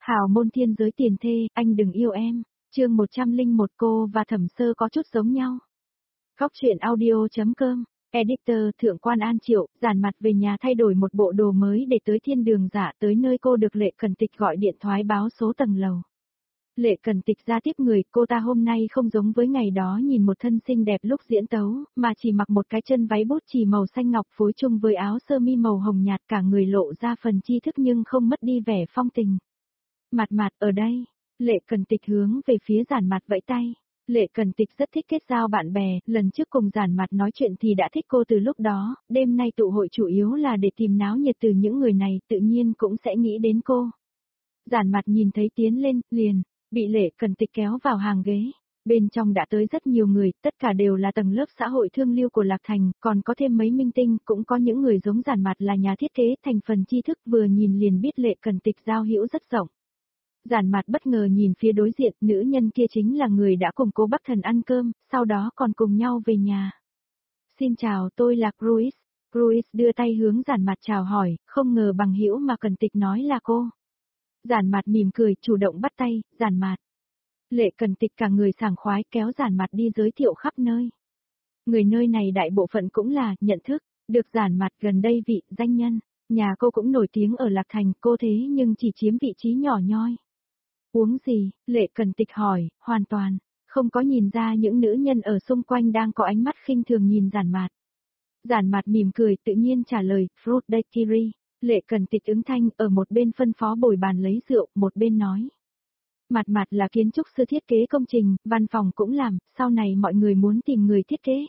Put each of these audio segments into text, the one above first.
Hào môn thiên giới tiền thê, anh đừng yêu em. Chương 101 cô và Thẩm Sơ có chút giống nhau. Góc truyện audio.com. Editor Thượng Quan An Triệu, giản mặt về nhà thay đổi một bộ đồ mới để tới thiên đường giả tới nơi cô được Lệ Cần Tịch gọi điện thoại báo số tầng lầu. Lệ Cần Tịch ra tiếp người, cô ta hôm nay không giống với ngày đó nhìn một thân xinh đẹp lúc diễn tấu, mà chỉ mặc một cái chân váy bút chì màu xanh ngọc phối chung với áo sơ mi màu hồng nhạt, cả người lộ ra phần tri thức nhưng không mất đi vẻ phong tình. Mặt ở đây, Lệ Cần Tịch hướng về phía giản mặt vẫy tay. Lệ Cần Tịch rất thích kết giao bạn bè, lần trước cùng giản mặt nói chuyện thì đã thích cô từ lúc đó, đêm nay tụ hội chủ yếu là để tìm náo nhiệt từ những người này, tự nhiên cũng sẽ nghĩ đến cô. Giản mặt nhìn thấy tiến lên, liền, bị Lệ Cần Tịch kéo vào hàng ghế. Bên trong đã tới rất nhiều người, tất cả đều là tầng lớp xã hội thương lưu của Lạc Thành, còn có thêm mấy minh tinh, cũng có những người giống giản mặt là nhà thiết kế, thành phần tri thức vừa nhìn liền biết Lệ Cần Tịch giao hữu rất rộng. Giản mặt bất ngờ nhìn phía đối diện, nữ nhân kia chính là người đã cùng cô Bắc Thần ăn cơm, sau đó còn cùng nhau về nhà. Xin chào, tôi là Cruis. Cruis đưa tay hướng giản mặt chào hỏi, không ngờ bằng hữu mà Cần Tịch nói là cô. Giản mặt mỉm cười, chủ động bắt tay, giản mặt. Lệ Cần Tịch cả người sảng khoái kéo giản mặt đi giới thiệu khắp nơi. Người nơi này đại bộ phận cũng là, nhận thức, được giản mặt gần đây vị, danh nhân. Nhà cô cũng nổi tiếng ở Lạc Thành, cô thế nhưng chỉ chiếm vị trí nhỏ nhoi. Uống gì? Lệ Cần Tịch hỏi, hoàn toàn, không có nhìn ra những nữ nhân ở xung quanh đang có ánh mắt khinh thường nhìn giản mặt. Giản mặt mỉm cười tự nhiên trả lời, fruit daiquiri. Lệ Cần Tịch ứng thanh ở một bên phân phó bồi bàn lấy rượu, một bên nói. Mặt là kiến trúc sư thiết kế công trình, văn phòng cũng làm, sau này mọi người muốn tìm người thiết kế.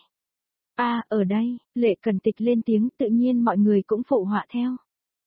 Ở đây, Lệ Cần Tịch lên tiếng tự nhiên mọi người cũng phụ họa theo.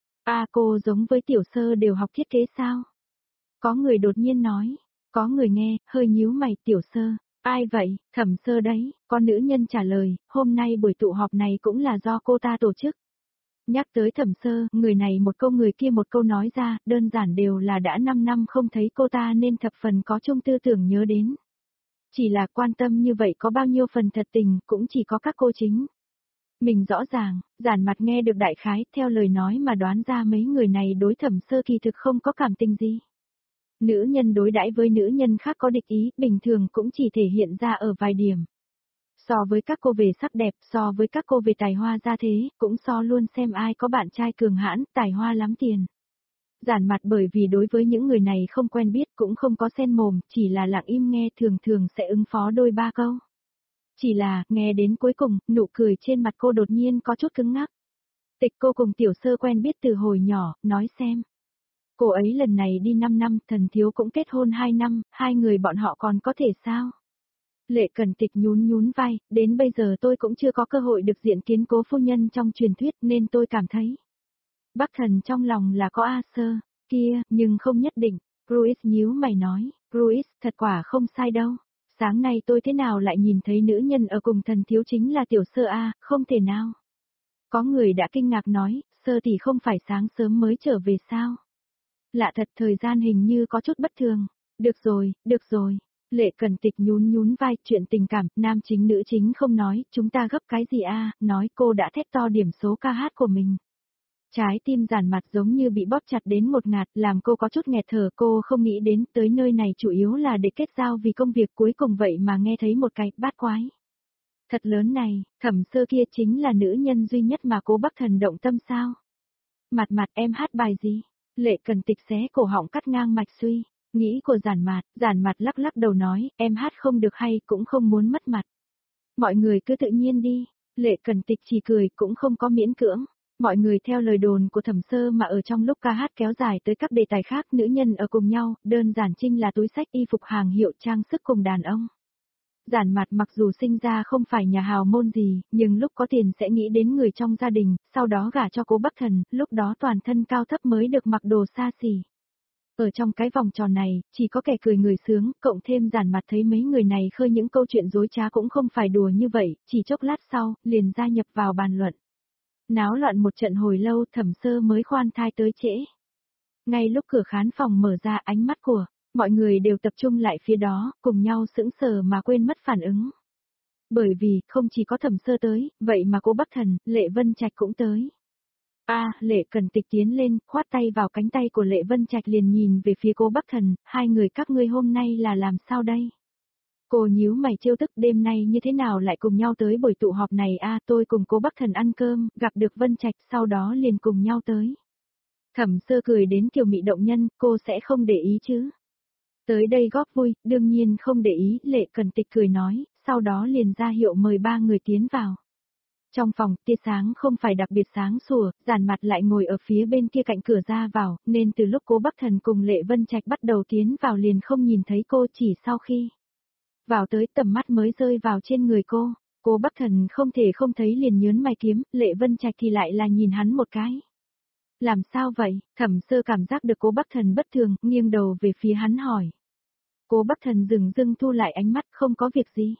Cô giống với Tiểu Sơ đều học thiết kế sao? Có người đột nhiên nói, có người nghe, hơi nhíu mày, Tiểu Sơ, ai vậy, Thẩm Sơ đấy, con nữ nhân trả lời, hôm nay buổi tụ họp này cũng là do cô ta tổ chức. Nhắc tới Thẩm Sơ, người này một câu người kia một câu nói ra, đơn giản đều là đã 5 năm không thấy cô ta nên thập phần có chung tư tưởng nhớ đến. Chỉ là quan tâm như vậy có bao nhiêu phần thật tình, cũng chỉ có các cô chính. Mình rõ ràng, giản mặt nghe được đại khái, theo lời nói mà đoán ra mấy người này đối Thẩm Sơ kỳ thực không có cảm tình gì. Nữ nhân đối đãi với nữ nhân khác có địch ý, bình thường cũng chỉ thể hiện ra ở vài điểm. So với các cô về sắc đẹp, so với các cô về tài hoa gia thế, cũng so luôn xem ai có bạn trai cường hãn, tài hoa lắm tiền. Giản mặt bởi vì đối với những người này không quen biết cũng không có xen mồm, chỉ là lặng im nghe thường sẽ ứng phó đôi ba câu. Chỉ là, nghe đến cuối cùng, nụ cười trên mặt cô đột nhiên có chút cứng ngắc. Tịch cô cùng Tiểu Sơ quen biết từ hồi nhỏ, nói xem. Cô ấy lần này đi 5 năm, Thần Thiếu cũng kết hôn 2 năm, hai người bọn họ còn có thể sao? Lệ Cần Tịch nhún vai, đến bây giờ tôi cũng chưa có cơ hội được diện kiến Cố phu nhân trong truyền thuyết nên tôi cảm thấy. Bắc Thần trong lòng là có A Sơ, kia, nhưng không nhất định. Cruis nhíu mày nói, Cruis, thật quả không sai đâu. Sáng nay tôi thế nào lại nhìn thấy nữ nhân ở cùng Thần Thiếu chính là Tiểu Sơ A, không thể nào. Có người đã kinh ngạc nói, Sơ thì không phải sáng sớm mới trở về sao? Lạ thật, thời gian hình như có chút bất thường. Được rồi. Lệ Cần Tịch nhún vai, chuyện tình cảm, nam chính nữ chính không nói, chúng ta gấp cái gì nói cô đã thét to điểm số ca hát của mình. Trái tim giản mặt giống như bị bóp chặt đến một ngạt, làm cô có chút nghẹt thở, cô không nghĩ đến tới nơi này chủ yếu là để kết giao vì công việc cuối cùng vậy mà nghe thấy một cái bát quái. Thật lớn này, Thẩm Sơ kia chính là nữ nhân duy nhất mà cô Bắc Thần động tâm sao? Mặt em hát bài gì? Lệ Cần Tịch xé cổ họng cắt ngang mạch suy, nghĩ của giản mặt lắc đầu nói, em hát không được hay cũng không muốn mất mặt. Mọi người cứ tự nhiên đi, Lệ Cần Tịch chỉ cười cũng không có miễn cưỡng. Mọi người theo lời đồn của Thẩm Sơ mà ở trong lúc ca hát kéo dài tới các đề tài khác, nữ nhân ở cùng nhau, đơn giản trinh là túi xách y phục hàng hiệu trang sức cùng đàn ông. Giản mặt mặc dù sinh ra không phải nhà hào môn gì, nhưng lúc có tiền sẽ nghĩ đến người trong gia đình, sau đó gả cho Cố Bắc Thần, lúc đó toàn thân cao thấp mới được mặc đồ xa xỉ. Ở trong cái vòng tròn này, chỉ có kẻ cười người sướng, cộng thêm giản mặt thấy mấy người này khơi những câu chuyện dối trá cũng không phải đùa như vậy, chỉ chốc lát sau, liền gia nhập vào bàn luận. Náo loạn một trận hồi lâu, Thẩm Sơ mới khoan thai tới trễ. Ngay lúc cửa khán phòng mở ra, ánh mắt của mọi người đều tập trung lại phía đó, cùng nhau sững sờ mà quên mất phản ứng. Bởi vì, không chỉ có Thẩm Sơ tới, vậy mà cô Bắc Thần, Lệ Vân Trạch cũng tới. Lệ Cần Tịch tiến lên, khoát tay vào cánh tay của Lệ Vân Trạch liền nhìn về phía cô Bắc Thần, hai người các ngươi hôm nay là làm sao đây? Cô nhíu mày trêu tức đêm nay như thế nào lại cùng nhau tới buổi tụ họp này tôi cùng cô Bắc Thần ăn cơm, gặp được Vân Trạch sau đó liền cùng nhau tới. Thẩm Sơ cười đến kiều mị động nhân, cô sẽ không để ý chứ? Tới đây góp vui, đương nhiên không để ý, Lệ Cần Tịch cười nói, sau đó liền ra hiệu mời ba người tiến vào. Trong phòng, tia sáng không phải đặc biệt sáng sủa, Giản Mặt lại ngồi ở phía bên kia cạnh cửa ra vào, nên từ lúc cô Bắc Thần cùng Lệ Vân Trạch bắt đầu tiến vào liền không nhìn thấy cô, chỉ sau khi vào tới tầm mắt mới rơi vào trên người cô. Cô Bắc Thần không thể không thấy liền nhớn mày kiếm, Lệ Vân Trạch thì lại là nhìn hắn một cái. Làm sao vậy? Thẩm Sơ cảm giác được cô Bắc Thần bất thường, nghiêng đầu về phía hắn hỏi. Cô Bắc Thần dừng dưng thu lại ánh mắt, không có việc gì.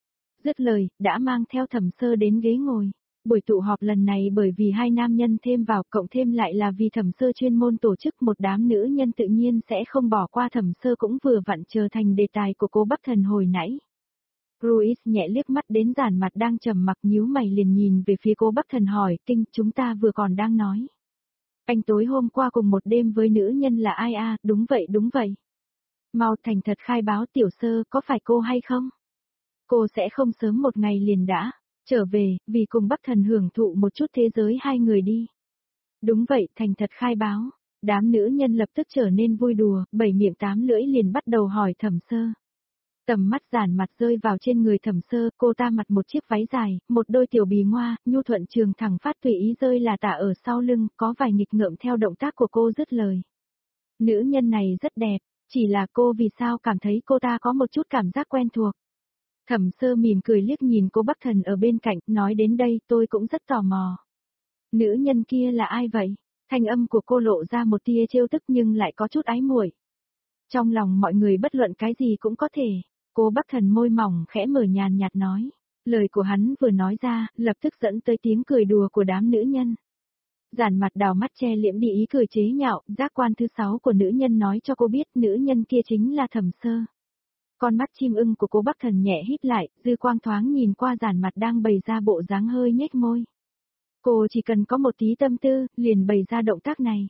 Dứt lời, đã mang theo Thẩm Sơ đến ghế ngồi. Buổi tụ họp lần này bởi vì hai nam nhân thêm vào, cộng thêm lại là vì Thẩm Sơ chuyên môn tổ chức, một đám nữ nhân tự nhiên sẽ không bỏ qua. Thẩm Sơ cũng vừa vặn trở thành đề tài của cô Bắc Thần hồi nãy. Ruiz nhẹ liếc mắt đến Giản Mặt đang trầm mặc nhíu mày liền nhìn về phía cô Bắc Thần hỏi, Kinh, chúng ta vừa còn đang nói. Anh tối hôm qua cùng một đêm với nữ nhân là ai Đúng vậy. Mau thành thật khai báo Tiểu Sơ, có phải cô hay không? Cô sẽ không sớm một ngày liền đã trở về, vì cùng Bắc Thần hưởng thụ một chút thế giới hai người đi. Đúng vậy, thành thật khai báo. Đám nữ nhân lập tức trở nên vui đùa, bảy miệng tám lưỡi liền bắt đầu hỏi Thẩm Sơ. Tầm mắt Giản Mặt rơi vào trên người Thẩm Sơ, cô ta mặc một chiếc váy dài, một đôi tiểu bì ngoa, nhu thuận trường thẳng phát tùy ý rơi là tả ở sau lưng, có vài nghịch ngợm theo động tác của cô dứt lời. Nữ nhân này rất đẹp, chỉ là cô vì sao cảm thấy cô ta có một chút cảm giác quen thuộc. Thẩm Sơ mỉm cười liếc nhìn cô Bắc Thần ở bên cạnh, nói đến đây tôi cũng rất tò mò. Nữ nhân kia là ai vậy? Thanh âm của cô lộ ra một tia trêu tức nhưng lại có chút ái muội. Trong lòng mọi người bất luận cái gì cũng có thể. Cô Bắc Thần môi mỏng khẽ mở nhàn nhạt nói. Lời của hắn vừa nói ra, lập tức dẫn tới tiếng cười đùa của đám nữ nhân. Giản Mặt đào mắt che liễm đi ý cười chế nhạo, giác quan thứ 6 của nữ nhân nói cho cô biết nữ nhân kia chính là Thẩm Sơ. Con mắt chim ưng của cô Bắc Thần nhẹ híp lại, dư quang thoáng nhìn qua Giản Mặt đang bày ra bộ dáng hơi nhếch môi. Cô chỉ cần có một tí tâm tư, liền bày ra động tác này.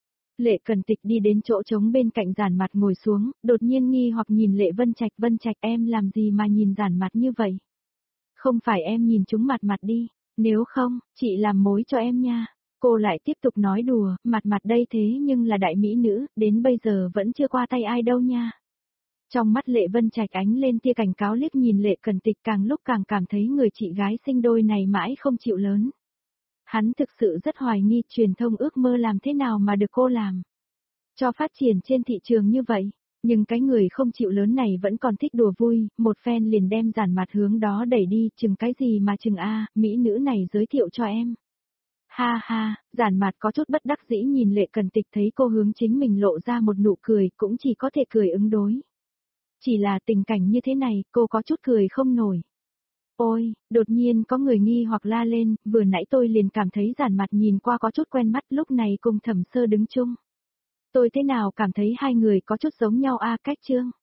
Lệ Cần Tịch đi đến chỗ trống bên cạnh Giản Mặt ngồi xuống, đột nhiên nghi hoặc nhìn Lệ Vân Trạch em làm gì mà nhìn Giản Mặt như vậy? Không phải em nhìn chúng Mặt đi, nếu không, chị làm mối cho em nha. Cô lại tiếp tục nói đùa, Mặt đây thế nhưng là đại mỹ nữ, đến bây giờ vẫn chưa qua tay ai đâu nha. Trong mắt Lệ Vân Trạch ánh lên tia cảnh cáo liếc nhìn Lệ Cần Tịch càng lúc càng cảm thấy người chị gái sinh đôi này mãi không chịu lớn. Hắn thực sự rất hoài nghi truyền thông ước mơ làm thế nào mà được cô làm. Cho phát triển trên thị trường như vậy, nhưng cái người không chịu lớn này vẫn còn thích đùa vui, một phen liền đem Giản Mặt hướng đó đẩy đi, chừng cái gì mà chừng mỹ nữ này giới thiệu cho em. Ha ha, Giản Mặt có chút bất đắc dĩ nhìn Lệ Cần Tịch thấy cô hướng chính mình lộ ra một nụ cười cũng chỉ có thể cười ứng đối. Chỉ là tình cảnh như thế này, cô có chút cười không nổi. Ôi, đột nhiên có người nghi hoặc la lên, vừa nãy tôi liền cảm thấy Giản Mặt nhìn qua có chút quen mắt lúc này cùng Thẩm Sơ đứng chung. Tôi thế nào cảm thấy hai người có chút giống nhau cách chương.